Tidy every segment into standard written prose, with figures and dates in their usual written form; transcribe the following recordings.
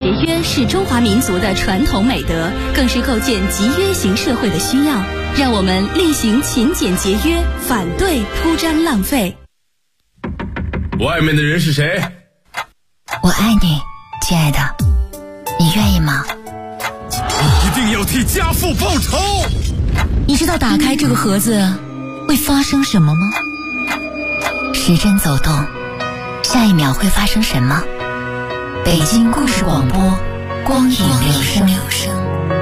节约是中华民族的传统美德，更是构建集约型社会的需要。让我们力行勤俭节约，反对铺张浪费。 外面的人是谁？ 我爱你，亲爱的，你愿意吗？ 一定要替家父报仇！ 你知道打开这个盒子会发生什么吗？时针走动，下一秒会发生什么？北京故事广播，光影留声。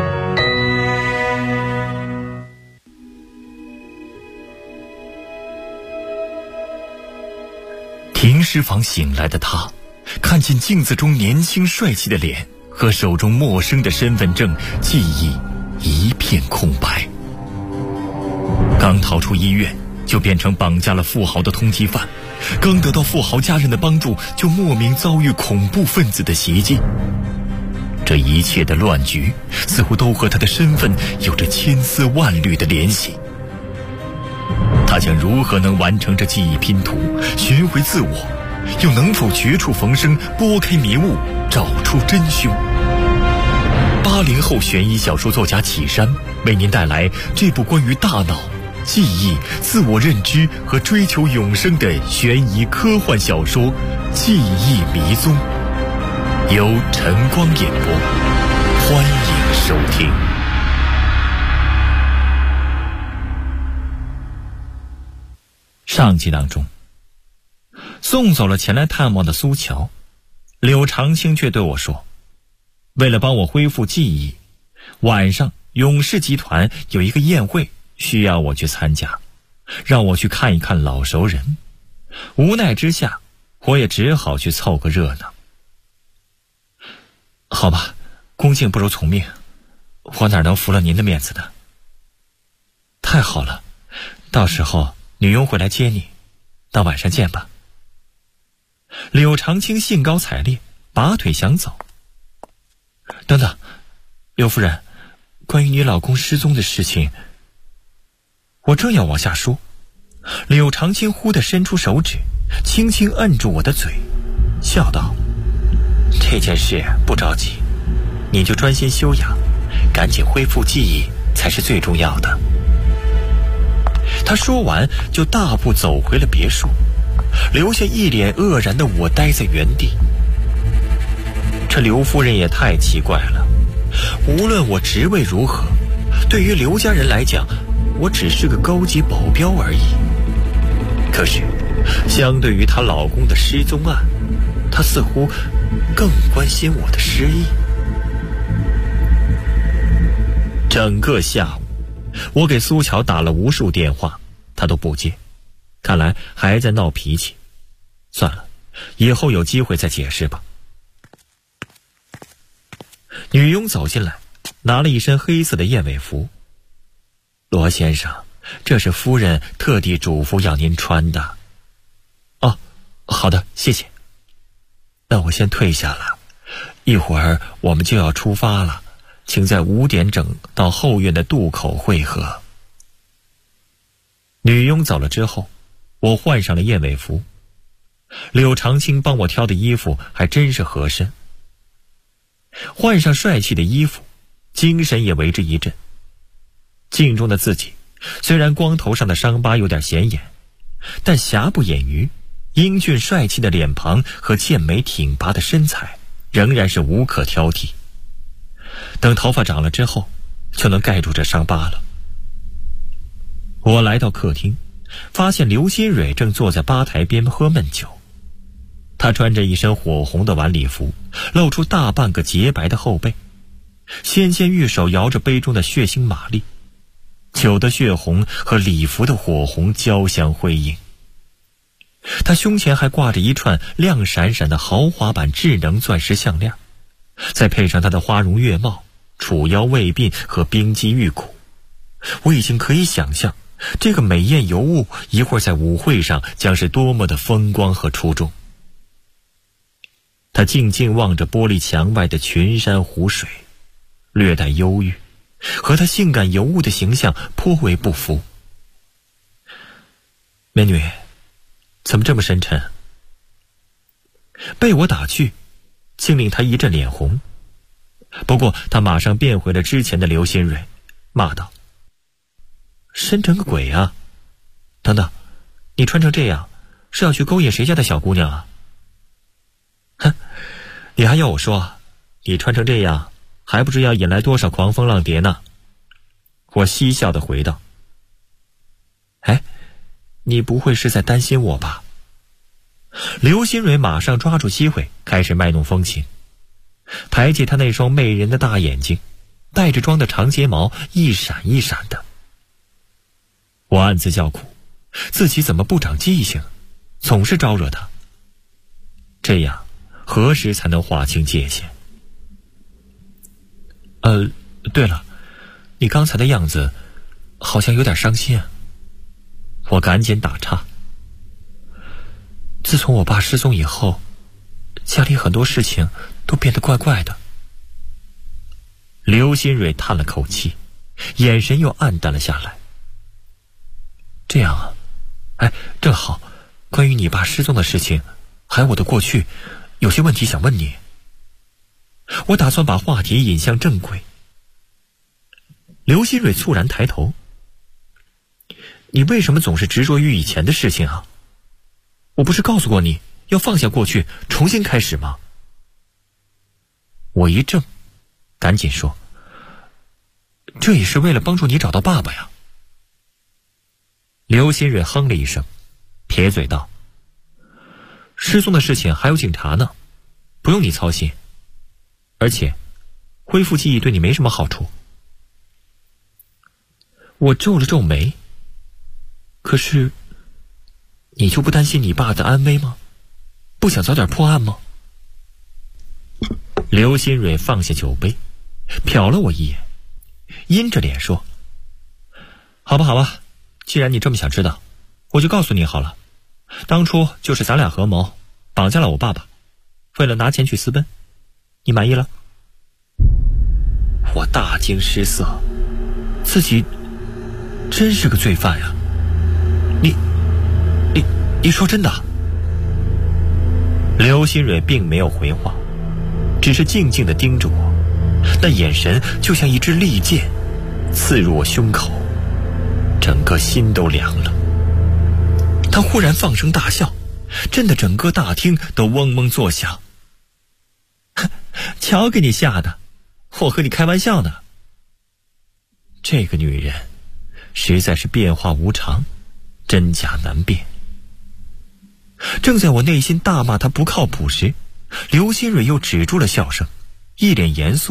停尸房醒来的他，看见镜子中年轻帅气的脸和手中陌生的身份证，记忆一片空白。刚逃出医院，就变成绑架了富豪的通缉犯，刚得到富豪家人的帮助，就莫名遭遇恐怖分子的袭击。这一切的乱局似乎都和他的身份有着千丝万缕的联系。他将如何能完成这记忆拼图，寻回自我，又能否绝处逢生，拨开迷雾，找出真凶？80后悬疑小说作家启山为您带来这部关于大脑、记忆、自我认知和追求永生的悬疑科幻小说《记忆迷踪》，由晨光演播，欢迎收听。上集当中，送走了前来探望的苏乔，柳长青却对我说，为了帮我恢复记忆，晚上永氏集团有一个宴会需要我去参加，让我去看一看老熟人。无奈之下，我也只好去凑个热闹。好吧，恭敬不如从命，我哪能服了您的面子呢？太好了，到时候女佣会来接你，到晚上见吧。柳长青兴高采烈，拔腿想走。等等，柳夫人，关于你老公失踪的事情，我正要往下说，柳长青忽地伸出手指，轻轻摁住我的嘴，笑道：这件事不着急，你就专心休养，赶紧恢复记忆才是最重要的。他说完就大步走回了别墅，留下一脸愕然的我呆在原地。这刘夫人也太奇怪了，无论我职位如何，对于刘家人来讲，我只是个高级保镖而已。可是相对于她老公的失踪案，她似乎更关心我的失忆。整个下午我给苏乔打了无数电话，她都不接，看来还在闹脾气。算了，以后有机会再解释吧。女佣走进来，拿了一身黑色的燕尾服。罗先生，这是夫人特地嘱咐要您穿的。哦，好的，谢谢。那我先退下了，一会儿我们就要出发了，请在5点整到后院的渡口会合。女佣走了之后，我换上了燕尾服。柳长青帮我挑的衣服还真是合身。换上帅气的衣服，精神也为之一振。镜中的自己虽然光头上的伤疤有点显眼，但瑕不掩瑜，英俊帅气的脸庞和健美挺拔的身材仍然是无可挑剔。等头发长了之后，就能盖住这伤疤了。我来到客厅，发现刘新蕊正坐在吧台边喝闷酒。他穿着一身火红的晚礼服，露出大半个洁白的后背，纤纤玉手摇着杯中的血腥玛丽，酒的血红和礼服的火红交相辉映。他胸前还挂着一串亮闪闪的豪华版智能钻石项链，再配上他的花容月貌、楚腰卫鬓和冰肌玉骨，我已经可以想象这个美艳尤物一会儿在舞会上将是多么的风光和出众。他静静望着玻璃墙外的群山湖水，略带忧郁，和他性感尤物的形象颇为不符。美女，怎么这么深沉？被我打趣，竟令他一阵脸红， 不过他马上变回了之前的刘新蕊，骂道：“深沉个鬼啊！等等，你穿成这样是要去勾引谁家的小姑娘啊？哼，你还要我说，你穿成这样还不知要引来多少狂蜂浪蝶呢？”我嬉笑地回道：“哎，你不会是在担心我吧？”刘新蕊马上抓住机会开始卖弄风情，抬起他那双媚人的大眼睛，带着妆的长睫毛一闪一闪的。我暗自叫苦，自己怎么不长记性，总是招惹他。这样何时才能划清界限？对了，你刚才的样子好像有点伤心啊。我赶紧打岔：“自从我爸失踪以后，家里很多事情都变得怪怪的。”刘新蕊叹了口气，眼神又暗淡了下来。“这样啊，哎，正好，关于你爸失踪的事情，还有我的过去，有些问题想问你。”我打算把话题引向正轨。刘新蕊猝然抬头：“你为什么总是执着于以前的事情啊？我不是告诉过你要放下过去，重新开始吗？”我一怔，赶紧说：“这也是为了帮助你找到爸爸呀。”刘新蕊哼了一声，撇嘴道：“失踪的事情还有警察呢，不用你操心。而且，恢复记忆对你没什么好处。”我皱了皱眉：“可是，你就不担心你爸的安危吗？不想早点破案吗？”刘新蕊放下酒杯，瞟了我一眼，阴着脸说：“好吧好吧，既然你这么想知道，我就告诉你好了。当初就是咱俩合谋绑架了我爸爸，为了拿钱去私奔，你满意了？”我大惊失色，自己真是个罪犯呀！你说真的？刘新蕊并没有回话，只是静静地盯着我，那眼神就像一支利剑，刺入我胸口，整个心都凉了。他忽然放声大笑，震得整个大厅都嗡嗡作响。瞧给你吓的，我和你开玩笑呢。这个女人实在是变化无常，真假难辨。正在我内心大骂她不靠谱时，刘新蕊又止住了笑声，一脸严肃：“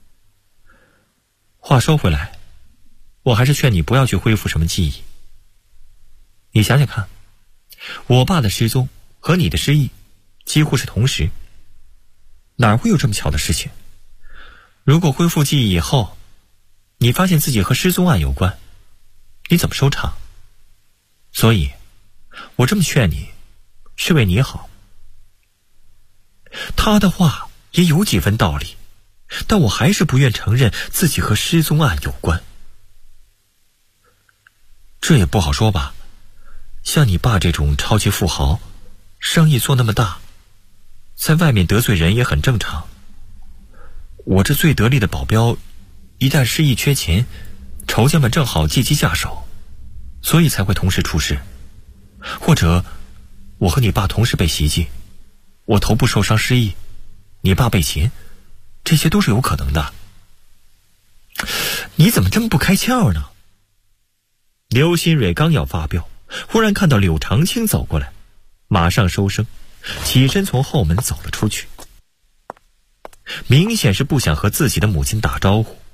话说回来，我还是劝你不要去恢复什么记忆。你想想看，我爸的失踪和你的失忆几乎是同时，哪会有这么巧的事情？如果恢复记忆以后，你发现自己和失踪案有关，你怎么收场？所以，我这么劝你，是为你好。”他的话也有几分道理，但我还是不愿承认自己和失踪案有关。这也不好说吧，像你爸这种超级富豪，生意做那么大，在外面得罪人也很正常。我这最得力的保镖，一旦失忆缺勤，仇家们正好借机下手，所以才会同时出事。或者我和你爸同时被袭击，我头部受伤失忆，你爸被擒，这些都是有可能的。你怎么这么不开窍呢？刘新蕊刚要发飙，忽然看到柳长青走过来，马上收声，起身从后门走了出去，明显是不想和自己的母亲打招呼。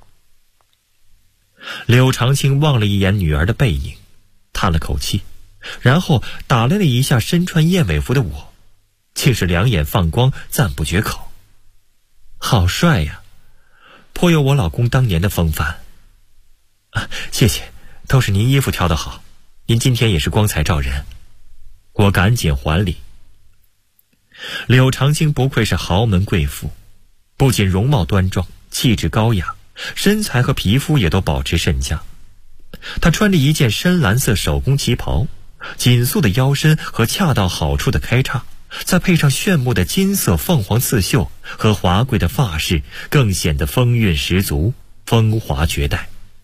柳长青望了一眼女儿的背影，叹了口气，然后打量了一下身穿燕尾服的我，竟是两眼放光，赞不绝口：“好帅呀，颇有我老公当年的风范。”“谢谢，都是您衣服挑得好，您今天也是光彩照人。”我赶紧还礼。柳长青不愧是豪门贵妇，不仅容貌端庄，气质高雅，身材和皮肤也都保持甚佳。她穿着一件深蓝色手工旗袍，紧素的腰身和恰到好处的开叉， 再配上炫目的金色凤凰刺绣和华贵的发饰，更显得风韵十足，风华绝代。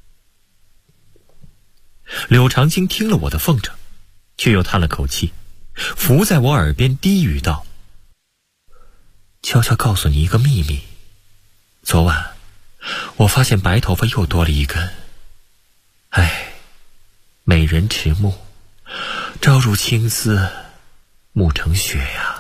柳长青听了我的奉承，却又叹了口气，伏在我耳边低语道：悄悄告诉你一个秘密，昨晚我发现白头发又多了一根。唉，美人迟暮，朝如青丝，暮成雪呀。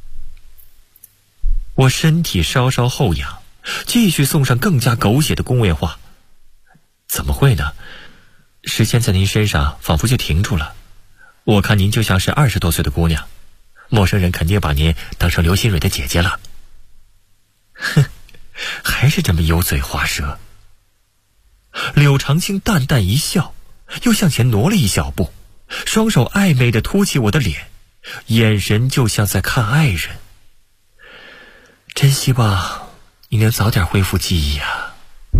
我身体稍稍后仰，继续送上更加狗血的恭维话：怎么会呢？时间在您身上仿佛就停住了，我看您就像是20多岁的姑娘，陌生人肯定把您当成刘新蕊的姐姐了。哼，还是这么油嘴滑舌。柳长青淡淡一笑，又向前挪了一小步，双手暧昧地托起我的脸，眼神就像在看爱人。真希望你能早点恢复记忆啊。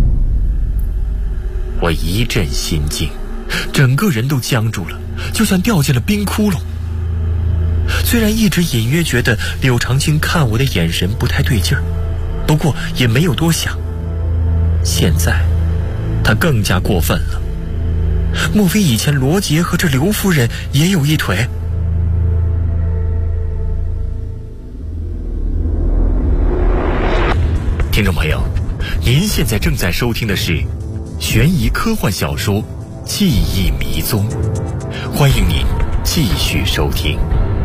我一阵心惊，整个人都僵住了，就像掉进了冰窟窿。虽然一直隐约觉得柳长青看我的眼神不太对劲儿，不过也没有多想。现在他更加过分了，莫非以前罗杰和这刘夫人也有一腿？听众朋友，您现在正在收听的是悬疑科幻小说《记忆迷踪》，欢迎您继续收听。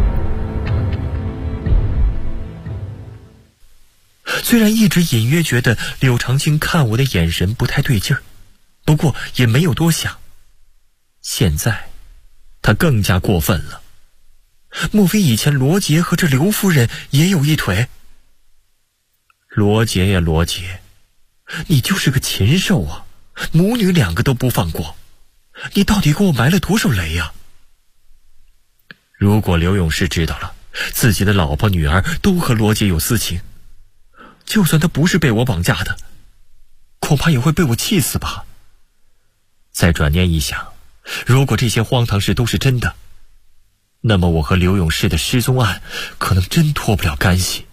虽然一直隐约觉得柳长青看我的眼神不太对劲儿，不过也没有多想。现在他更加过分了，莫非以前罗杰和这刘夫人也有一腿？罗杰呀罗杰，你就是个禽兽啊，母女2个都不放过，你到底给我埋了多少雷呀？如果刘永士知道了自己的老婆女儿都和罗杰有私情，就算他不是被我绑架的，恐怕也会被我气死吧。再转念一想，如果这些荒唐事都是真的，那么我和刘永士的失踪案可能真脱不了干系。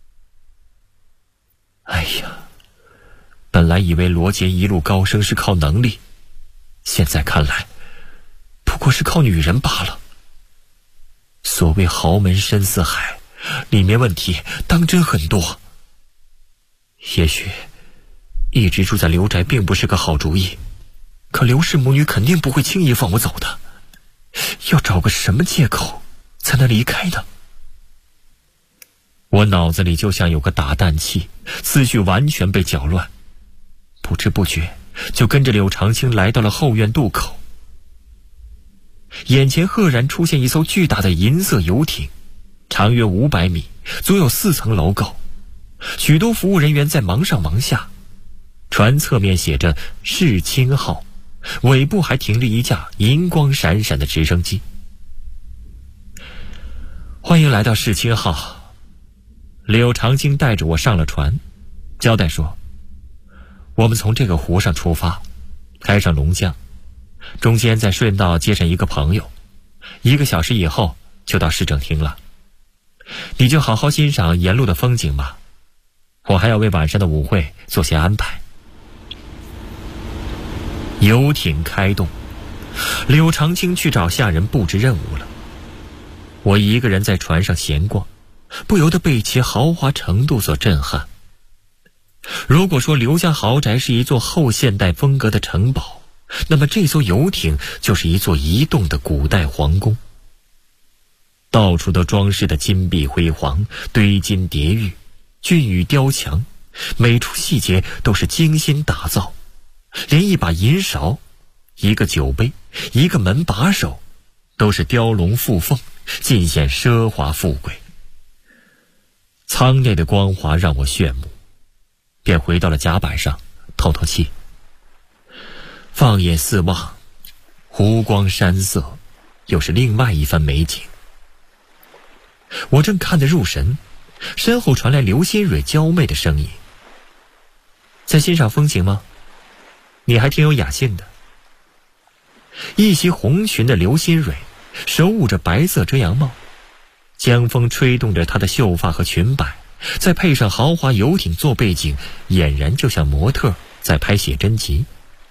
哎呀，本来以为罗杰一路高升是靠能力，现在看来不过是靠女人罢了。所谓豪门深似海，里面问题当真很多。也许一直住在刘宅并不是个好主意，可刘氏母女肯定不会轻易放我走的，要找个什么借口才能离开呢？我脑子里就像有个打蛋器，思绪完全被搅乱，不知不觉就跟着柳长青来到了后院渡口。眼前赫然出现一艘巨大的银色游艇，长约500米，足有4层楼高，许多服务人员在忙上忙下。船侧面写着世清号，尾部还停着一架银光闪闪的直升机。欢迎来到世清号。柳长青带着我上了船，交代说，我们从这个湖上出发，开上龙江，中间再顺道接上一个朋友，1个小时以后就到市政厅了。你就好好欣赏沿路的风景吧，我还要为晚上的舞会做些安排。游艇开动，柳长青去找下人布置任务了。我一个人在船上闲逛，不由得被其豪华程度所震撼。如果说刘家豪宅是一座后现代风格的城堡，那么这艘游艇就是一座移动的古代皇宫。到处都装饰的金碧辉煌，堆金叠玉，俊宇雕墙，每处细节都是精心打造，连一把银勺、一个酒杯、一个门把手都是雕龙附凤，尽显奢华富贵。舱内的光华让我炫目，便回到了甲板上透透气。放眼四望，湖光山色又是另外一番美景。我正看得入神，身后传来刘新蕊娇媚的声音：在欣赏风景吗？你还挺有雅兴的。一袭红裙的刘新蕊手捂着白色遮阳帽， 江风吹动着她的秀发和裙摆，再配上豪华游艇做背景，俨然就像模特在拍写真集。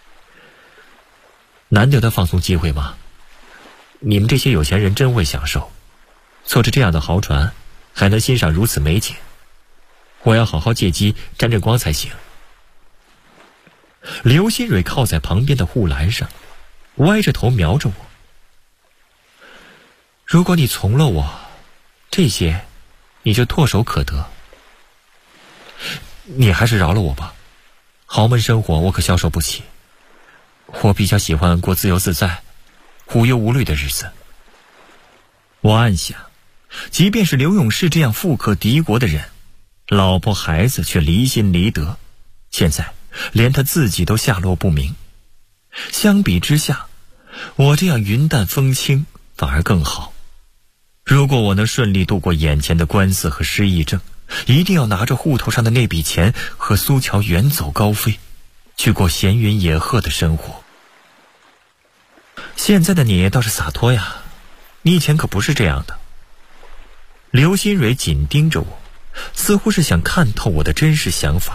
难得的放松机会吗？你们这些有钱人真会享受，坐着这样的豪船，还能欣赏如此美景。我要好好借机沾沾光才行。刘新蕊靠在旁边的护栏上，歪着头瞄着我。如果你从了我，这些你就唾手可得。你还是饶了我吧，豪门生活我可消受不起。我比较喜欢过自由自在、无忧无虑的日子。我暗想，即便是刘永世这样富可敌国的人，老婆孩子却离心离德，现在连他自己都下落不明。相比之下，我这样云淡风轻反而更好。如果我能顺利度过眼前的官司和失忆症，一定要拿着户头上的那笔钱和苏乔远走高飞，去过闲云野鹤的生活。现在的你倒是洒脱呀，你以前可不是这样的。刘新蕊紧盯着我，似乎是想看透我的真实想法。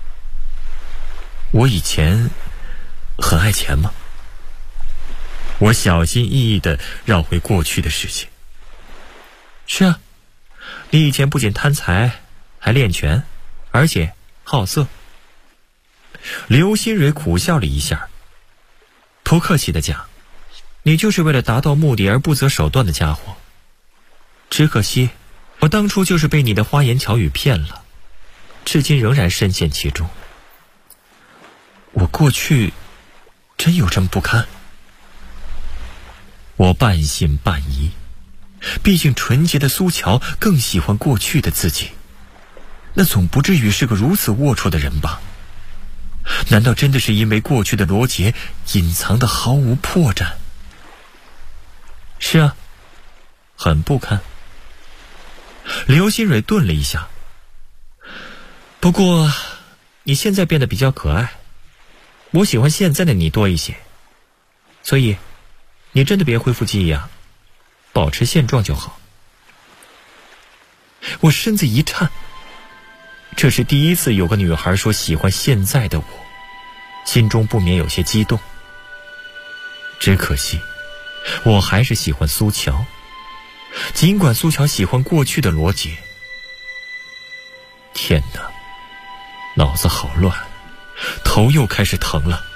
我以前很爱钱吗？我小心翼翼地绕回过去的事情。是啊，你以前不仅贪财，还练权，而且好色。刘新蕊苦笑了一下，不客气地讲，你就是为了达到目的而不择手段的家伙。只可惜我当初就是被你的花言巧语骗了，至今仍然深陷其中。我过去真有这么不堪？我半信半疑，毕竟纯洁的苏乔更喜欢过去的自己，那总不至于是个如此龌龊的人吧？难道真的是因为过去的罗杰隐藏的毫无破绽？是啊，很不堪。刘新蕊顿了一下，不过你现在变得比较可爱，我喜欢现在的你多一些，所以你真的别恢复记忆啊，保持现状就好。我身子一颤，这是第一次有个女孩说喜欢现在的我，心中不免有些激动。只可惜我还是喜欢苏乔，尽管苏乔喜欢过去的罗杰。天哪，脑子好乱，头又开始疼了。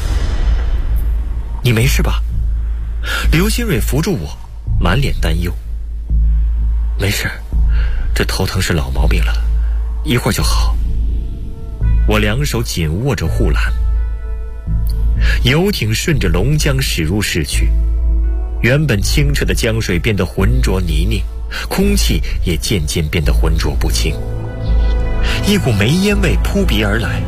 你没事吧？刘新蕊扶住我，满脸担忧。没事，这头疼是老毛病了，一会儿就好。我两手紧握着护栏，游艇顺着龙江驶入市区。原本清澈的江水变得浑浊泥泞，空气也渐渐变得浑浊不清，一股煤烟味扑鼻而来。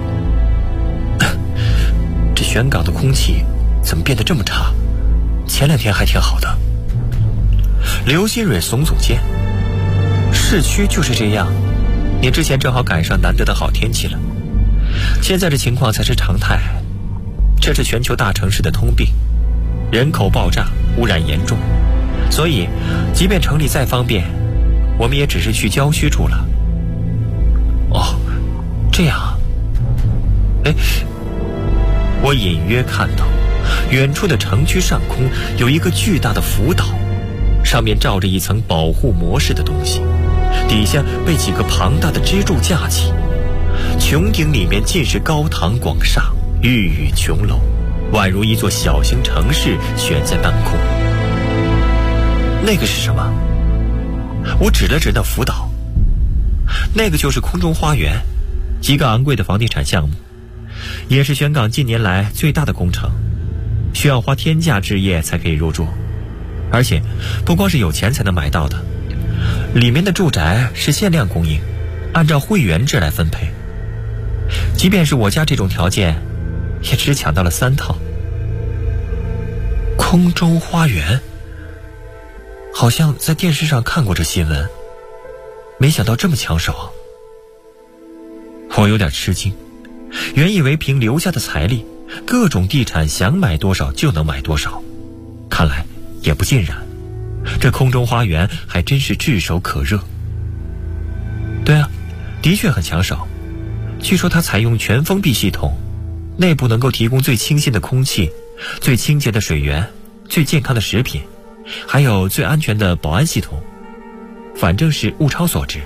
这玄港的空气怎么变得这么差？前2天还挺好的。刘新蕊耸耸肩，市区就是这样，你之前正好赶上难得的好天气了，现在这情况才是常态。这是全球大城市的通病，人口爆炸，污染严重，所以即便城里再方便，我们也只是去郊区住了。哦，这样啊。哎，我隐约看到远处的城区上空有一个巨大的浮岛，上面罩着一层保护膜式的东西，底下被几个庞大的支柱架起，穹顶里面尽是高堂广厦，玉宇琼楼，宛如一座小型城市悬在半空。那个是什么？我指了指那浮岛。那个就是空中花园，一个昂贵的房地产项目，也是玄港近年来最大的工程，需要花天价置业才可以入住，而且不光是有钱才能买到的，里面的住宅是限量供应，按照会员制来分配。即便是我家这种条件，也只抢到了3套。空中花园，好像在电视上看过这新闻，没想到这么抢手。我有点吃惊，原以为凭刘家的财力，各种地产想买多少就能买多少，看来也不尽然。 这空中花园还真是炙手可热。对啊，的确很抢手。据说它采用全封闭系统，内部能够提供最清新的空气、最清洁的水源、最健康的食品，还有最安全的保安系统，反正是物超所值。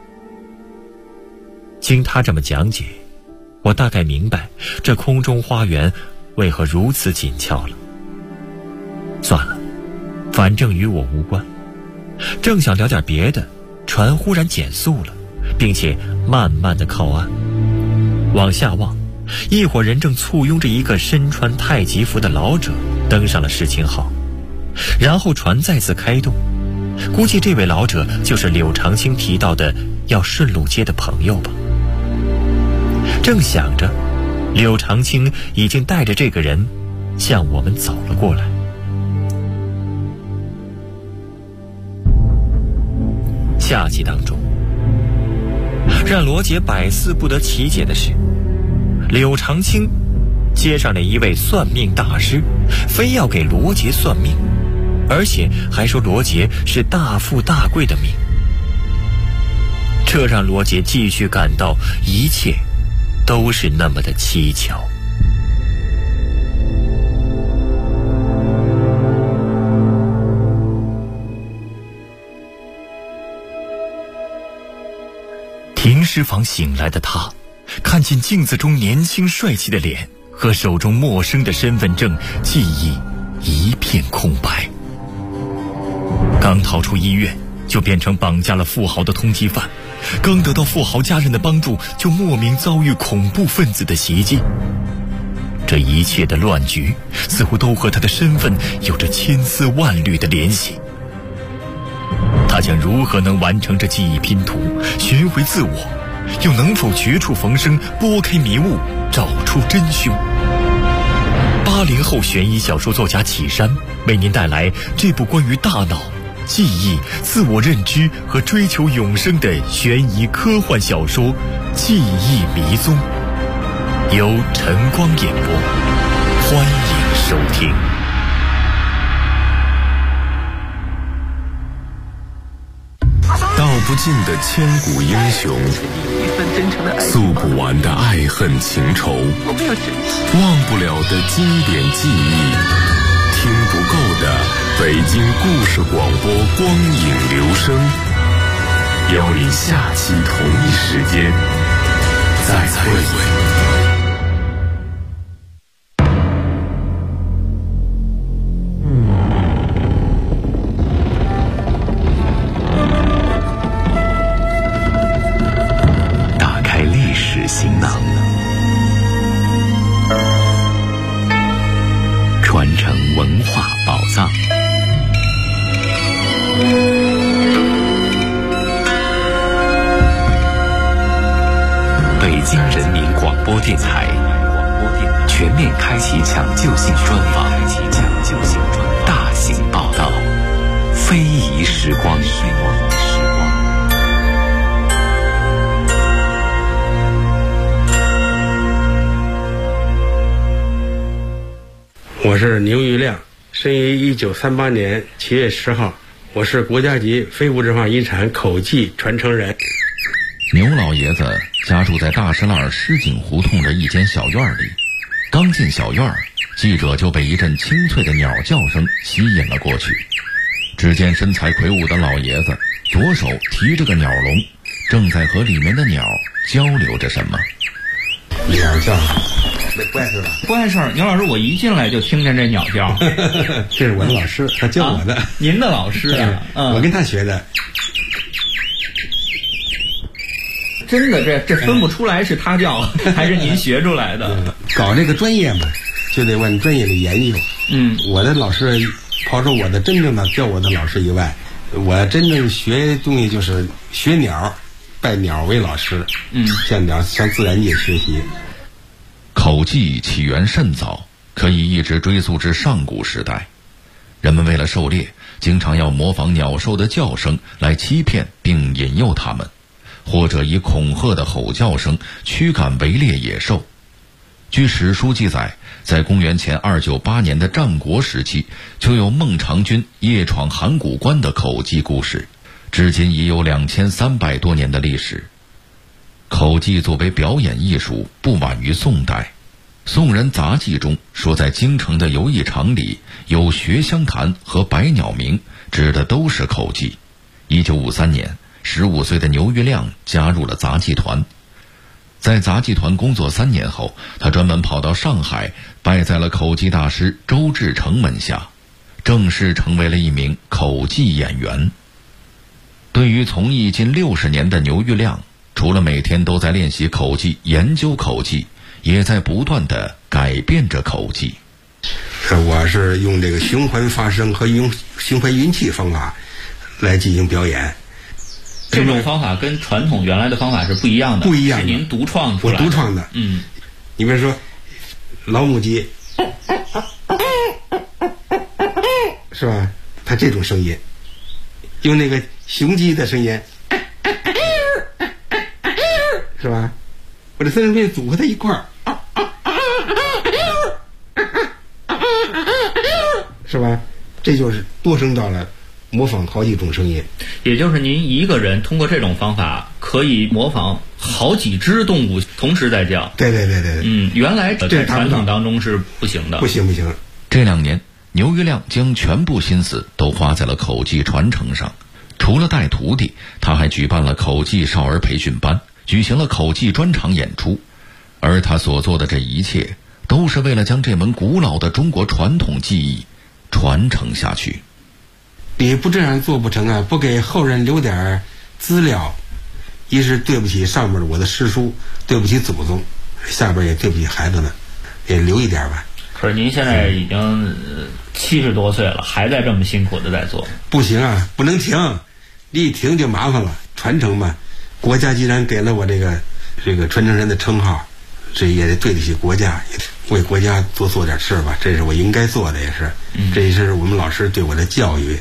经他这么讲解，我大概明白这空中花园为何如此紧俏了。算了，反正与我无关。正想聊点别的，船忽然减速了，并且慢慢的靠岸。往下望，一伙人正簇拥着一个身穿太极服的老者登上了世情号，然后船再次开动。估计这位老者就是柳长青提到的要顺路接的朋友吧。正想着，柳长青已经带着这个人向我们走了过来。下集当中，让罗杰百思不得其解的是，柳长青接上了一位算命大师，非要给罗杰算命，而且还说罗杰是大富大贵的命。这让罗杰继续感到一切都是那么的蹊跷。停尸房醒来的他，看见镜子中年轻帅气的脸和手中陌生的身份证，记忆一片空白。刚逃出医院，就变成绑架了富豪的通缉犯，刚得到富豪家人的帮助，就莫名遭遇恐怖分子的袭击。这一切的乱局似乎都和他的身份有着千丝万缕的联系。他将如何能完成这记忆拼图，寻回自我，又能否绝处逢生，拨开迷雾，找出真凶？80后悬疑小说作家启山为您带来这部关于大脑、记忆、自我认知和追求永生的悬疑科幻小说《记忆迷踪》，由晨光演播，欢迎收听。 道不尽的千古英雄，诉不完的爱恨情仇，忘不了的经典记忆，听不够的北京故事广播光影留声，邀你下期同一时间再会。行囊，传承文化宝藏。北京人民广播电台全面开启抢救性专访，大型报道，非遗时光。 我是牛玉亮，生于1938年7月10号，我是国家级非物质文化遗产口技传承人。 牛老爷子家住在大石栏狮井胡同的一间小院里，刚进小院，记者就被一阵清脆的鸟叫声吸引了过去。只见身材魁梧的老爷子左手提着个鸟笼，正在和里面的鸟交流着什么。 鸟叫不碍事吧？ 不碍事儿，牛老师，我一进来就听见这鸟叫。 这是我的老师，他教我的。 您的老师啊？ 我跟他学的。 真的，这分不出来是他教还是您学出来的。 搞这个专业嘛，就得往专业里研究。我的老师，抛出我的真正的教我的老师以外，我真正学东西就是学鸟，拜鸟为老师。向自然界学习。 口技起源甚早，可以一直追溯至上古时代。人们为了狩猎，经常要模仿鸟兽的叫声来欺骗并引诱它们，或者以恐吓的吼叫声驱赶围猎野兽。 据史书记载，在公元前298年的战国时期，就有孟尝君夜闯函谷关的口技故事，至今已有2300多年的历史。口技作为表演艺术，不晚于宋代。宋人杂记中说，在京城的游艺场里有学香坛和百鸟鸣，指的都是口技。1953年，15岁的牛玉亮加入了杂技团。在杂技团工作3年后，他专门跑到上海，拜在了口技大师周志成门下，正式成为了一名口技演员。对于从艺近60年的牛玉亮，除了每天都在练习口技、研究口技，也在不断地改变着口技。 我是用这个循环发声和用循环运气方法来进行表演。 这种方法跟传统原来的方法是不一样的， 不一样的， 是您独创出来的。 我独创的。你比如说老母鸡，是吧？它这种声音，用那个雄鸡的声音，是吧？我这三声片组合在一块儿，是吧？这就是多声道了，模仿好几种声音。 也就是您一个人通过这种方法可以模仿好几只动物同时在叫。 对。 原来在传统当中是不行的。 不行。 这2年，牛玉亮将全部心思都花在了口技传承上。除了带徒弟，他还举办了口技少儿培训班，举行了口技专场演出。而他所做的这一切，都是为了将这门古老的中国传统技艺传承下去。 你不这样做不成啊！不给后人留点资料，一是对不起上面我的师叔，对不起祖宗，下边也对不起孩子们，也留一点吧。 可是您现在已经70多岁了，还在这么辛苦的在做。 不行啊，不能停，你一停就麻烦了。传承嘛，国家既然给了我这个传承人的称号，这也得对得起国家，也为国家多做点事儿吧，这是我应该做的，也是，这也是我们老师对我的教育。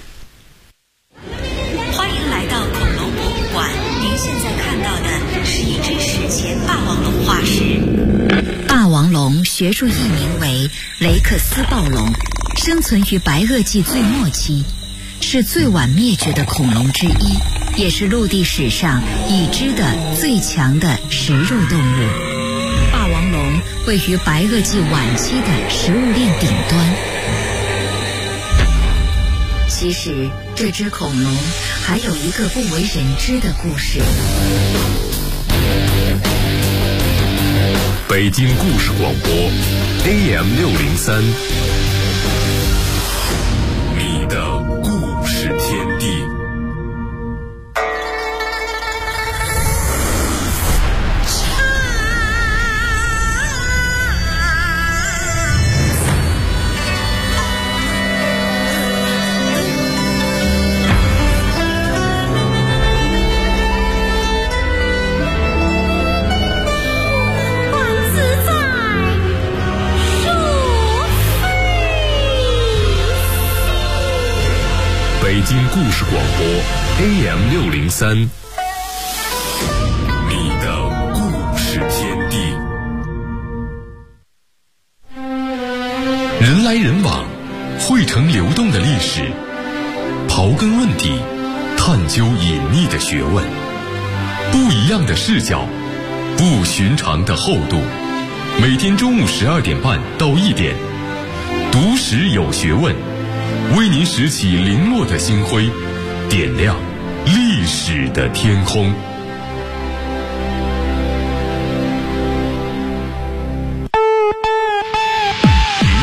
欢迎来到恐龙博物馆，您现在看到的是一只史前霸王龙化石。霸王龙学术译名为雷克斯暴龙，生存于白垩纪最末期，是最晚灭绝的恐龙之一，也是陆地史上已知的最强的食肉动物。霸王龙位于白垩纪晚期的食物链顶端。其实这只恐龙还有一个不为人知的故事。 北京故事广播 AM603， 你的故事天地。北京故事广播 AM603， 你的故事天地。人来人往，汇成流动的历史，刨根问底，探究隐秘的学问，不一样的视角，不寻常的厚度。每天中午12点半到1点，读史有学问，为您拾起零落的星辉，点亮历史的天空。